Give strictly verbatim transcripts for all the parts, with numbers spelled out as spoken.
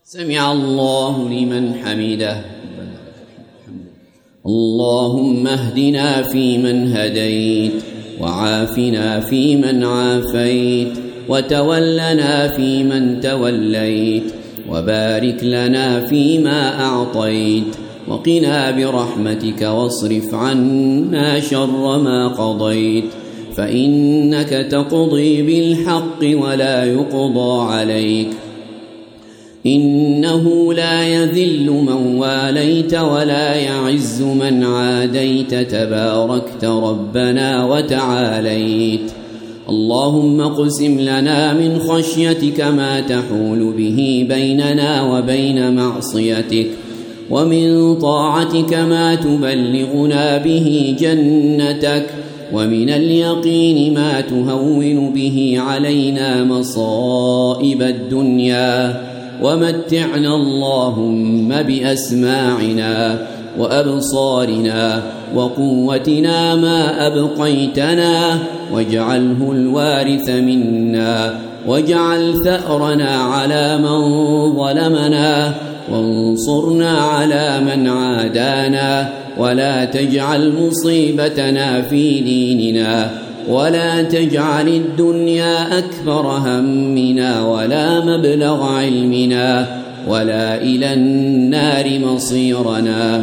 سمع الله لمن حمده. اللهم اهدنا فيمن هديت، وعافنا فيمن عافيت، وتولنا فيمن توليت، وبارك لنا فيما أعطيت، وقنا برحمتك واصرف عنا شر ما قضيت، فإنك تقضي بالحق ولا يقضى عليك، إنه لا يذل من واليت ولا يعز من عاديت، تباركت ربنا وتعاليت. اللهم اقسم لنا من خشيتك ما تحول به بيننا وبين معصيتك، ومن طاعتك ما تبلغنا به جنتك، ومن اليقين ما تهون به علينا مصائب الدنيا، ومتعنا اللهم بأسماعنا وأبصارنا وقوتنا ما أبقيتنا، واجعله الوارث منا، واجعل ثأرنا على من ظلمنا، وانصرنا على من عادانا، ولا تجعل مصيبتنا في ديننا، ولا تجعل الدنيا أكبر همنا ولا مبلغ علمنا، ولا إلى النار مصيرنا،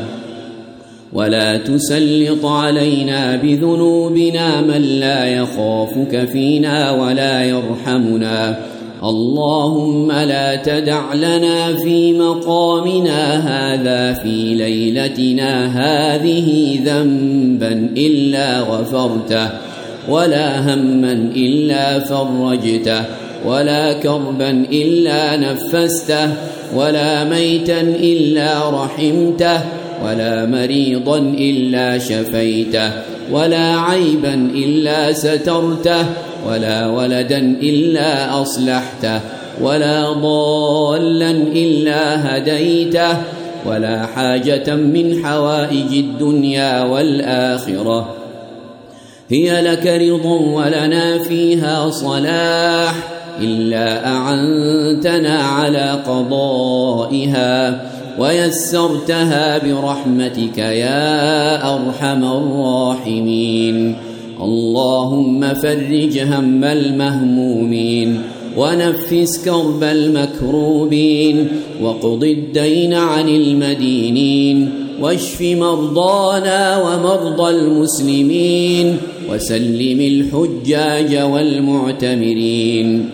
ولا تسلط علينا بذنوبنا من لا يخافك فينا ولا يرحمنا. اللهم لا تدع لنا في مقامنا هذا في ليلتنا هذه ذنبا إلا غفرته، ولا هما إلا فرجته، ولا كربا إلا نفسته، ولا ميتا إلا رحمته، ولا مريضا إلا شفيته، ولا عيبا إلا سترته، ولا ولدا إلا أصلحته، ولا ضالا إلا هديته، ولا حاجة من حوائج الدنيا والآخرة هي لك رضا ولنا فيها صلاح إلا أعنتنا على قضائها ويسرتها برحمتك يا أرحم الراحمين. اللهم فرج هم المهمومين، ونفس كرب المكروبين، وقض الدين عن المدينين، واشف مرضانا ومرضى المسلمين، وسلم الحجاج والمعتمرين،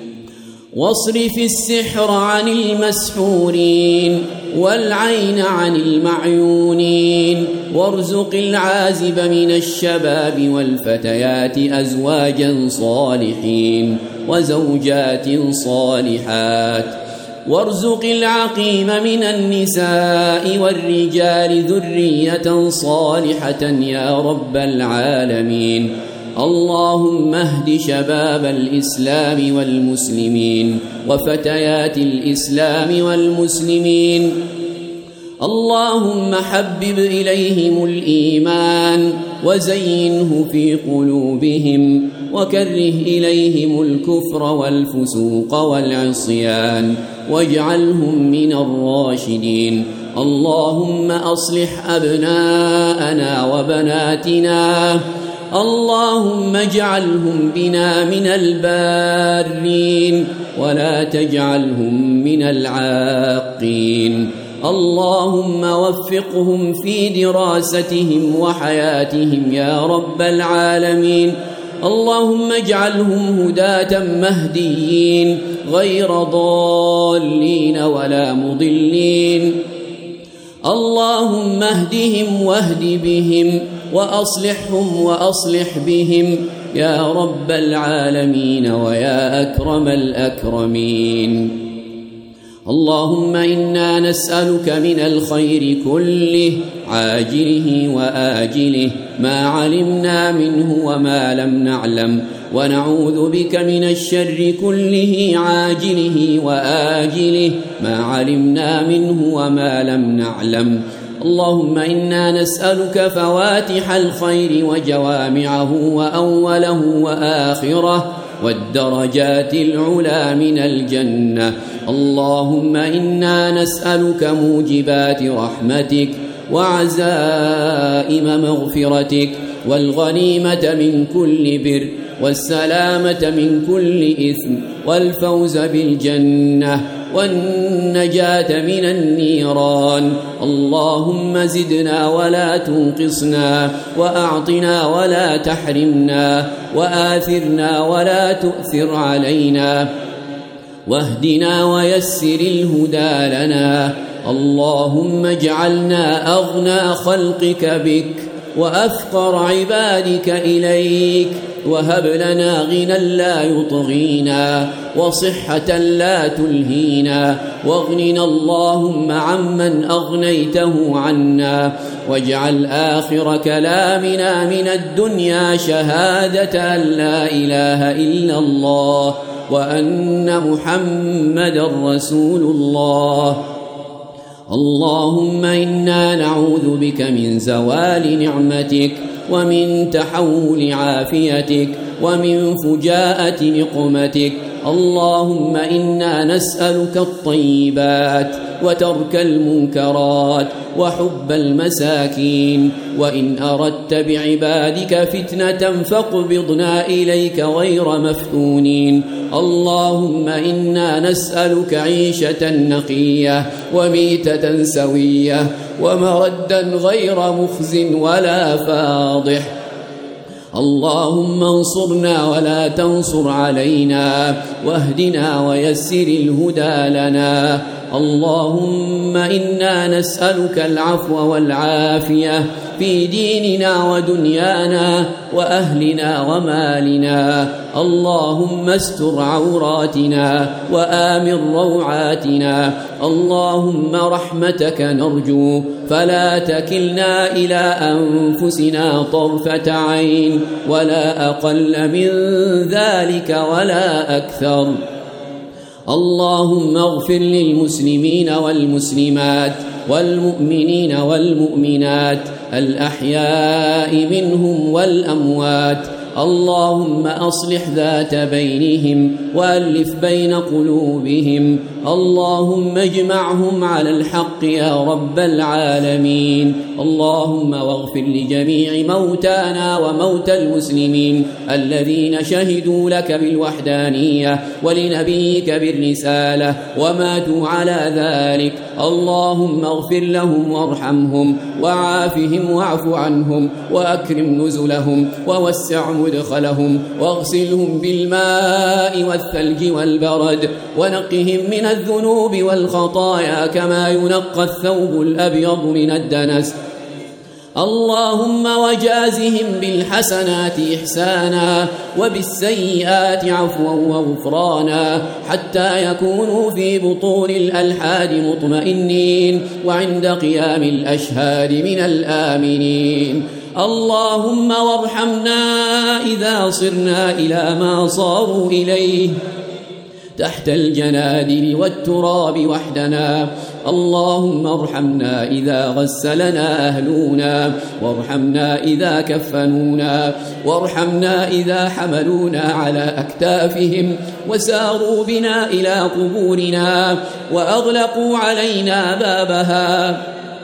واصرف السحر عن المسحورين، والعين عن المعيونين، وارزق العازب من الشباب والفتيات أزواجا صالحين وزوجات صالحات، وارزق العقيم من النساء والرجال ذرية صالحة يا رب العالمين. اللهم اهد شباب الإسلام والمسلمين وفتيات الإسلام والمسلمين. اللهم حبب إليهم الإيمان وزينه في قلوبهم، وكره إليهم الكفر والفسوق والعصيان، واجعلهم من الراشدين. اللهم أصلح أبناءنا وبناتنا، اللهم اجعلهم بنا من البارين، ولا تجعلهم من العاقين. اللهم وفقهم في دراستهم وحياتهم يا رب العالمين. اللهم اجعلهم هداة مهديين غير ضالين ولا مضلين. اللهم اهدهم واهد بهم، وأصلحهم وأصلح بهم يا رب العالمين ويا أكرم الأكرمين. اللهم إنا نسألك من الخير كله عاجله وآجله ما علمنا منه وما لم نعلم، ونعوذ بك من الشر كله عاجله وآجله ما علمنا منه وما لم نعلم. اللهم إنا نسألك فواتح الخير وجوامعه وأوله وآخره والدرجات العلى من الجنة. اللهم إنا نسألك موجبات رحمتك وعزائم مغفرتك والغنيمة من كل بر والسلامة من كل إثم والفوز بالجنة والنجاة من النيران. اللهم زدنا ولا تنقصنا وأعطنا ولا تحرمنا وآثرنا ولا تؤثر علينا واهدنا ويسر الهدى لنا. اللهم اجعلنا أغنى خلقك بك وأفقر عبادك إليك، وهب لنا غنى لا يطغينا وصحة لا تلهينا، واغننا اللهم عمن أغنيته عنا، واجعل آخر كلامنا من الدنيا شهادة أن لا إله إلا الله وأن محمدا رسول الله. اللهم إنا نعوذ بك من زوال نعمتك ومن تحول عافيتك ومن فجاءة نقمتك. اللهم إنا نسألك الطيبات وترك المنكرات وحب المساكين، وإن أردت بعبادك فتنة فاقبضنا إليك غير مفتونين. اللهم إنا نسألك عيشة نقية وميتة سوية ومردا غير مخز ولا فاضح. اللهم انصرنا ولا تنصر علينا، واهدنا ويسر الهدى لنا. اللهم إنا نسألك العفو والعافية في ديننا ودنيانا وأهلنا ومالنا. اللهم استر عوراتنا وآمن روعاتنا. اللهم رحمتك نرجو فلا تكلنا إلى أنفسنا طرفة عين ولا أقل من ذلك ولا أكثر. اللهم اغفر للمسلمين والمسلمات والمؤمنين والمؤمنات الأحياء منهم والأموات. اللهم أصلح ذات بينهم وألف بين قلوبهم. اللهم اجمعهم على الحق يا رب العالمين. اللهم واغفر لجميع موتانا وموتى المسلمين الذين شهدوا لك بالوحدانية ولنبيك بالرسالة وماتوا على ذلك. اللهم اغفر لهم وارحمهم وعافهم واعف عنهم وأكرم نزلهم ووسع مدخلهم واغسلهم بالماء والثلج والبرد ونقهم من الذنوب والخطايا كما ينقى الثوب الأبيض من الدنس. اللهم وجازهم بالحسنات إحسانا وبالسيئات عفوا وغفرانا حتى يكونوا في بطون الألحاد مطمئنين وعند قيام الأشهاد من الآمنين. اللهم وارحمنا إذا صرنا إلى ما صاروا إليه تحت الجنادل والتراب وحدنا. اللهم ارحمنا إذا غسلنا أهلنا، وارحمنا إذا كفنونا، وارحمنا إذا حملونا على أكتافهم وساروا بنا إلى قبورنا وأغلقوا علينا بابها.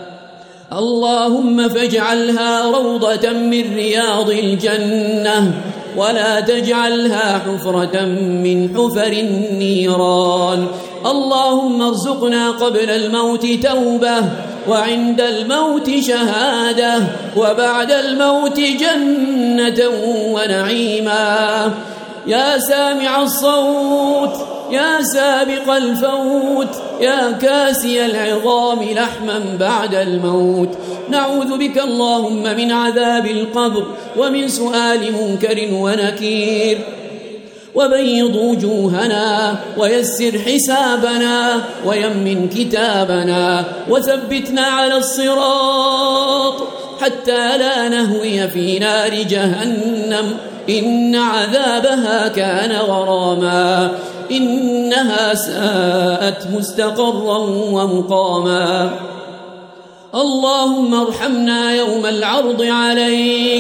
اللهم فاجعلها روضة من رياض الجنة ولا تجعلها حفرة من حفر النيران. اللهم ارزقنا قبل الموت توبة وعند الموت شهادة وبعد الموت جنة ونعيما. يا سامع الصوت، يا سابق الفوت، يا كاسي العظام لحما بعد الموت، نعوذ بك اللهم من عذاب القبر ومن سؤال منكر ونكير. وبيض وجوهنا ويسر حسابنا ويمن كتابنا وثبتنا على الصراط حتى لا نهوي في نار جهنم، إن عذابها كان غراما، إنها ساءت مستقرا ومقاما. اللهم ارحمنا يوم العرض عليك.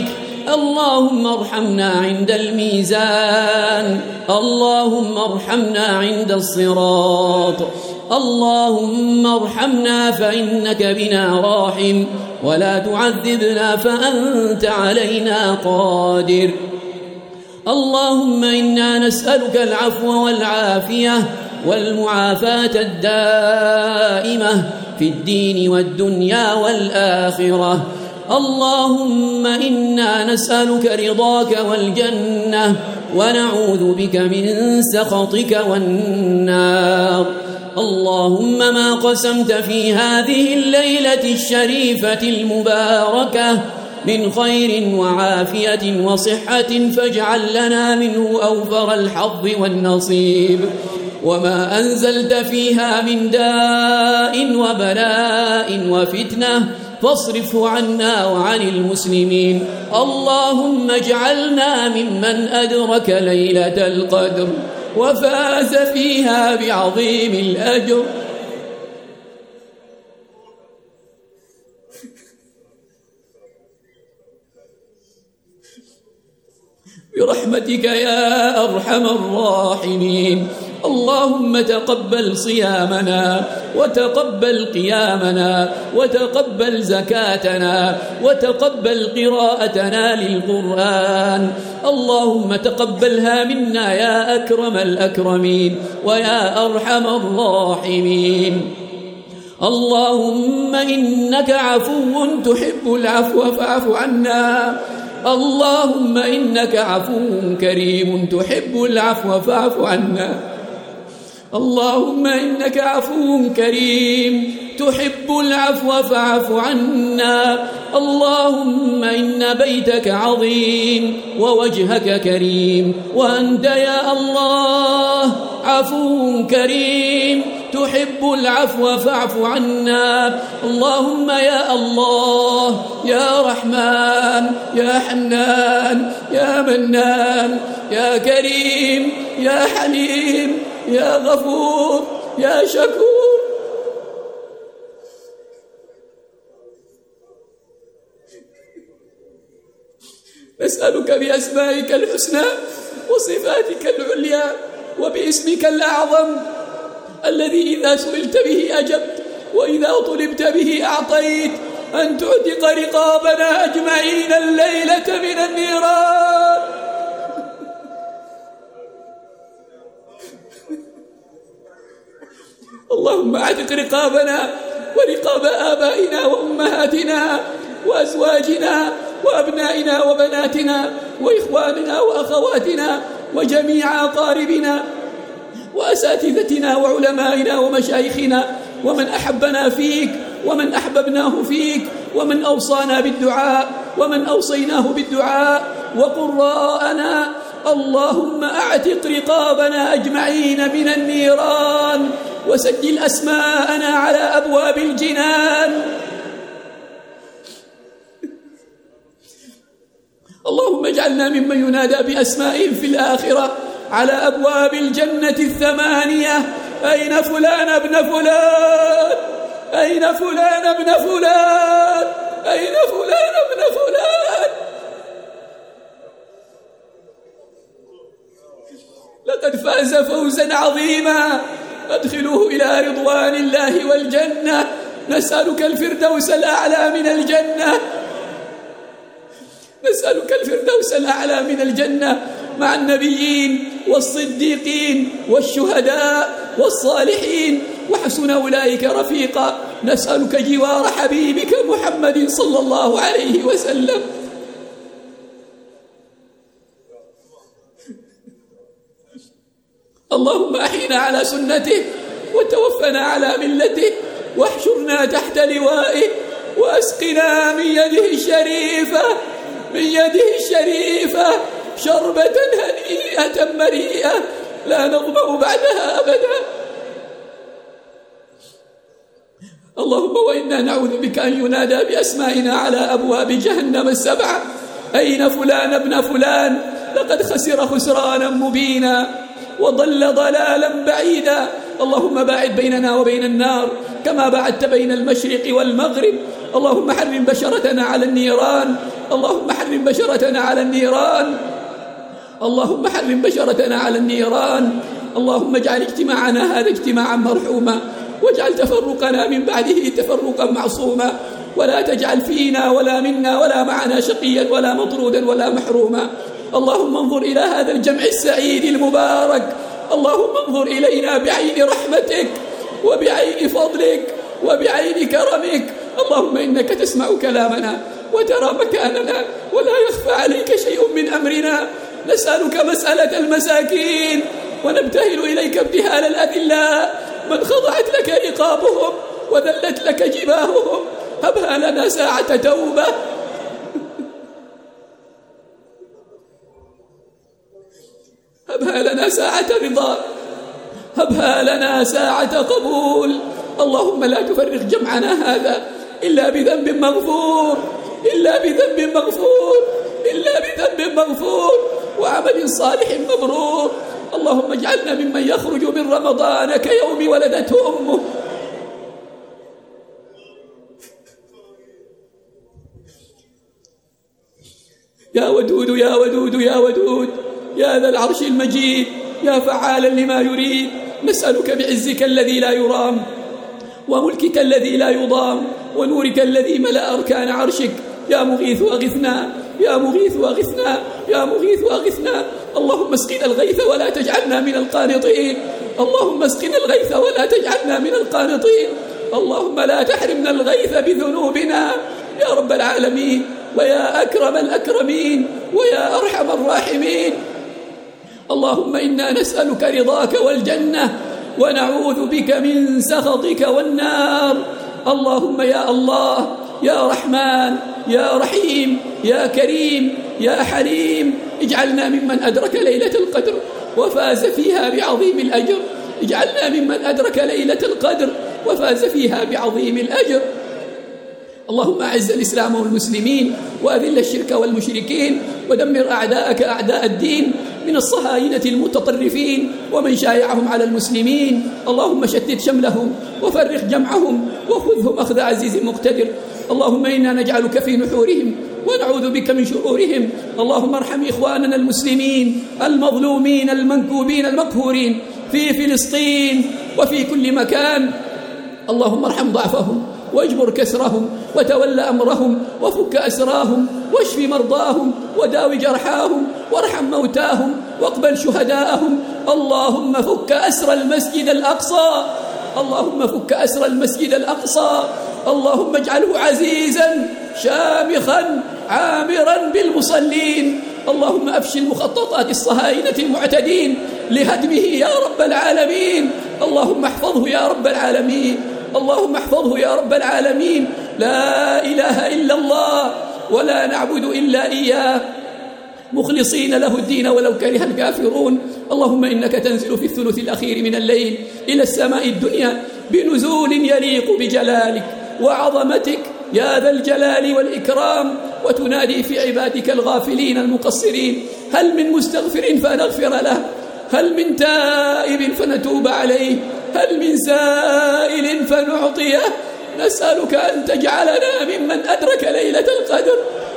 اللهم ارحمنا عند الميزان، اللهم ارحمنا عند الصراط، اللهم ارحمنا فإنك بنا راحم، ولا تعذبنا فأنت علينا قادر. اللهم إنا نسألك العفو والعافية والمعافاة الدائمة في الدين والدنيا والآخرة. اللهم إنا نسألك رضاك والجنة، ونعوذ بك من سخطك والنار. اللهم ما قسمت في هذه الليلة الشريفة المباركة من خير وعافية وصحة فاجعل لنا منه أوفر الحظ والنصيب، وما أنزلت فيها من داء وبلاء وفتنة فاصرفه عنا وعن المسلمين. اللهم اجعلنا ممن أدرك ليلة القدر وفاز فيها بعظيم الأجر. برحمتك يا أرحم الراحمين. اللهم تقبل صيامنا، وتقبل قيامنا، وتقبل زكاتنا، وتقبل قراءتنا للقرآن. اللهم تقبلها منا يا أكرم الأكرمين ويا أرحم الراحمين. اللهم إنك عفو تحب العفو فاعف عنا. اللهم إنك عفو كريم تحب العفو فاعف عنا. اللهم إنك عفو كريم تحب العفو فاعف عنا. اللهم إن بيتك عظيم ووجهك كريم، وأنت يا الله عفو كريم تحب العفو فاعف عنا. اللهم يا الله يا رحمن يا حنان يا منان يا كريم يا حليم يا غفور يا شكور، نسألك بأسمائك الحسنى وصفاتك العليا وباسمك الأعظم الذي إذا سئلت به أجبت وإذا طلبت به أعطيت، أن تعتق رقابنا أجمعين الليلة من النيران. اللهم اعتق رقابنا ورقاب آبائنا وأمهاتنا وأزواجنا وأبنائنا وبناتنا وإخواننا وأخواتنا وجميع أقاربنا وأساتذتنا وعلمائنا ومشايخنا ومن أحبنا فيك ومن أحببناه فيك ومن أوصانا بالدعاء ومن أوصيناه بالدعاء وقراءنا. اللهم أعتق رقابنا أجمعين من النيران، وسجل أسماءنا على أبواب الجنان. اللهم اجعلنا ممن ينادى بأسمائهم في الآخرة على أبواب الجنة الثمانية: أين فلان ابن فلان؟ أين فلان ابن فلان؟ أين فلان ابن فلان؟ لقد فاز فوزا عظيما، أدخلوه إلى رضوان الله والجنة. نسألك الفردوس الأعلى من الجنة، نسألك الفردوس الأعلى من الجنة مع النبيين والصديقين والشهداء والصالحين، وحسن أولئك رفيقا. نسألك جوار حبيبك محمد صلى الله عليه وسلم. اللهم أحينا على سنته وتوفنا على ملته، واحشرنا تحت لوائه، وأسقنا من يده الشريفة من يده الشريفة شربة هنيئة مريئة لا نظمأ بعدها أبدا. اللهم وإنا نعوذ بك أن ينادى بأسمائنا على أبواب جهنم السبعة: أين فلان ابن فلان؟ لقد خسر خسرانا مبينا وضل ضلالا بعيدا. اللهم باعد بيننا وبين النار كما باعدت بين المشرق والمغرب. اللهم حرم بشرتنا على النيران، اللهم حرم حرم بشرتنا على النيران، اللهم حرم بشرتنا على النيران. اللهم اجعل اجتماعنا هذا اجتماعا مرحوما، واجعل تفرقنا من بعده تفرقا معصوما، ولا تجعل فينا ولا منا ولا معنا شقيا ولا مطرودا ولا محروما. اللهم انظر إلى هذا الجمع السعيد المبارك، اللهم انظر إلينا بعين رحمتك وبعين فضلك وبعين كرمك. اللهم إنك تسمع كلامنا وترى مكاننا ولا يخفى عليك شيء من أمرنا. نسألك مسألة المساكين ونبتهل إليك ابتهال الأذلاء من خضعت لك رقابهم وذلت لك جباههم. هبها لنا ساعة توبة، هبها لنا ساعة رضا، هبها لنا ساعة قبول. اللهم لا تفرق جمعنا هذا إلا بذنب مغفور، إلا بذنب مغفور، إلا بذنب مغفور وعمل صالح مبرور. اللهم اجعلنا ممن يخرج من رمضان كيوم ولدته أمه. يا ودود يا ودود يا ودود يا ذا العرش المجيد يا فعالا لما يريد، نسألك بعزك الذي لا يرام وملكك الذي لا يضام ونورك الذي ملأ أركان عرشك، يا مغيث أغثنا، يا مغيث أغثنا، يا مغيث أغثنا. اللهم اسقنا الغيث ولا تجعلنا من القانطين، اللهم اسقنا الغيث ولا تجعلنا من القانطين. اللهم لا تحرمنا الغيث بذنوبنا يا رب العالمين، ويا أكرم الأكرمين ويا أرحم الراحمين. اللهم إنا نسألك رضاك والجنة ونعوذ بك من سخطك والنار. اللهم يا الله يا رحمن يا رحيم يا كريم يا حليم، اجعلنا ممن أدرك ليلة القدر وفاز فيها بعظيم الأجر، اجعلنا ممن أدرك ليلة القدر وفاز فيها بعظيم الأجر. اللهم أعز الإسلام والمسلمين وأذل الشرك والمشركين ودمر أعداءك أعداء الدين من الصهاينة المتطرفين ومن شايعهم على المسلمين. اللهم شتت شملهم وفرق جمعهم وخذهم أخذ عزيز مقتدر. اللهم إنا نجعلك في نحورهم ونعوذ بك من شرورهم. اللهم ارحم إخواننا المسلمين المظلومين المنكوبين المقهورين في فلسطين وفي كل مكان. اللهم ارحم ضعفهم واجبر كسرهم وتول أمرهم وفك أسراهم واشف مرضاهم وداوي جرحاهم وارحم موتاهم واقبل شهداءهم. اللهم فك أسر المسجد الأقصى، اللهم فك أسر المسجد الأقصى. اللهم اجعله عزيزا شامخا عامرا بالمصلين. اللهم أفشل مخططات الصهاينة المعتدين لهدمه يا رب العالمين. اللهم احفظه يا رب العالمين، اللهم احفظه يا رب العالمين. لا إله إلا الله ولا نعبد إلا إياه مخلصين له الدين ولو كره الكافرون. اللهم إنك تنزل في الثلث الأخير من الليل إلى السماء الدنيا بنزول يليق بجلالك وعظمتك يا ذا الجلال والإكرام، وتنادي في عبادك الغافلين المقصرين: هل من مستغفر فنغفر له، هل من تائب فنتوب عليه، هل من سائل فنعطيه. نسألك أن تجعلنا ممن أدرك ليلة القدر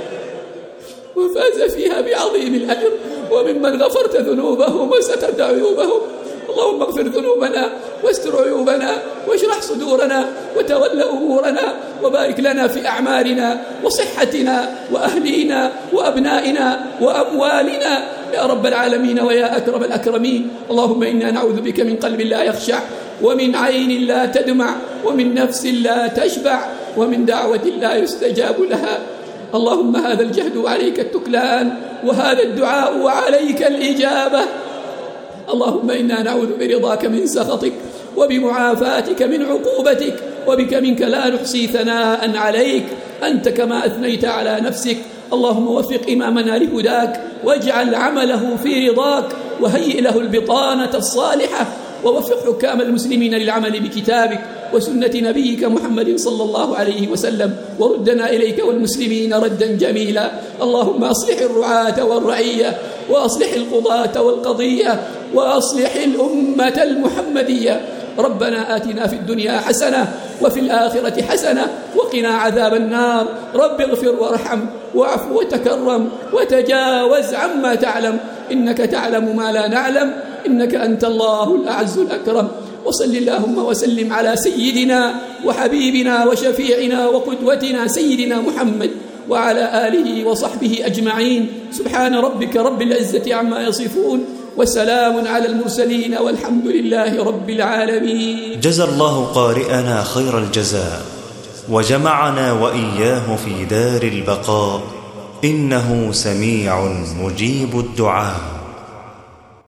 وفاز فيها بعظيم الأجر، وممن غفرت ذنوبهم وسترت عيوبهم. اللهم اغفر ذنوبنا واستر عيوبنا واشرح صدورنا وتول أمورنا، وبارك لنا في أعمارنا وصحتنا وأهلينا وأبنائنا وأموالنا يا رب العالمين ويا أكرم الأكرمين. اللهم إنا نعوذ بك من قلب لا يخشع، ومن عين لا تدمع، ومن نفس لا تشبع، ومن دعوة لا يستجاب لها. اللهم هذا الجهد وعليك التكلان، وهذا الدعاء وعليك الإجابة. اللهم إنا نعوذ برضاك من سخطك، وبمعافاتك من عقوبتك، وبك منك لا نحصي ثناء عليك أنت كما أثنيت على نفسك. اللهم وفق إمامنا لهداك، واجعل عمله في رضاك، وهيئ له البطانة الصالحة، ووفق حكام المسلمين للعمل بكتابك وسنة نبيك محمد صلى الله عليه وسلم، وردنا إليك والمسلمين ردا جميلا. اللهم أصلح الرعاة والرعية، وأصلح القضاة والقضية، وأصلح الأمة المحمدية. ربنا آتنا في الدنيا حسنة وفي الآخرة حسنة وقنا عذاب النار. رب اغفر وارحم واعف وتكرم وتجاوز عما تعلم، إنك تعلم ما لا نعلم، إنك أنت الله الأعز الأكرم. وصل اللهم وسلم على سيدنا وحبيبنا وشفيعنا وقدوتنا سيدنا محمد وعلى آله وصحبه أجمعين. سبحان ربك رب العزة عما يصفون وسلام على المرسلين والحمد لله رب العالمين. جزى الله قارئنا خير الجزاء وجمعنا وإياه في دار البقاء، إنه سميع مجيب الدعاء.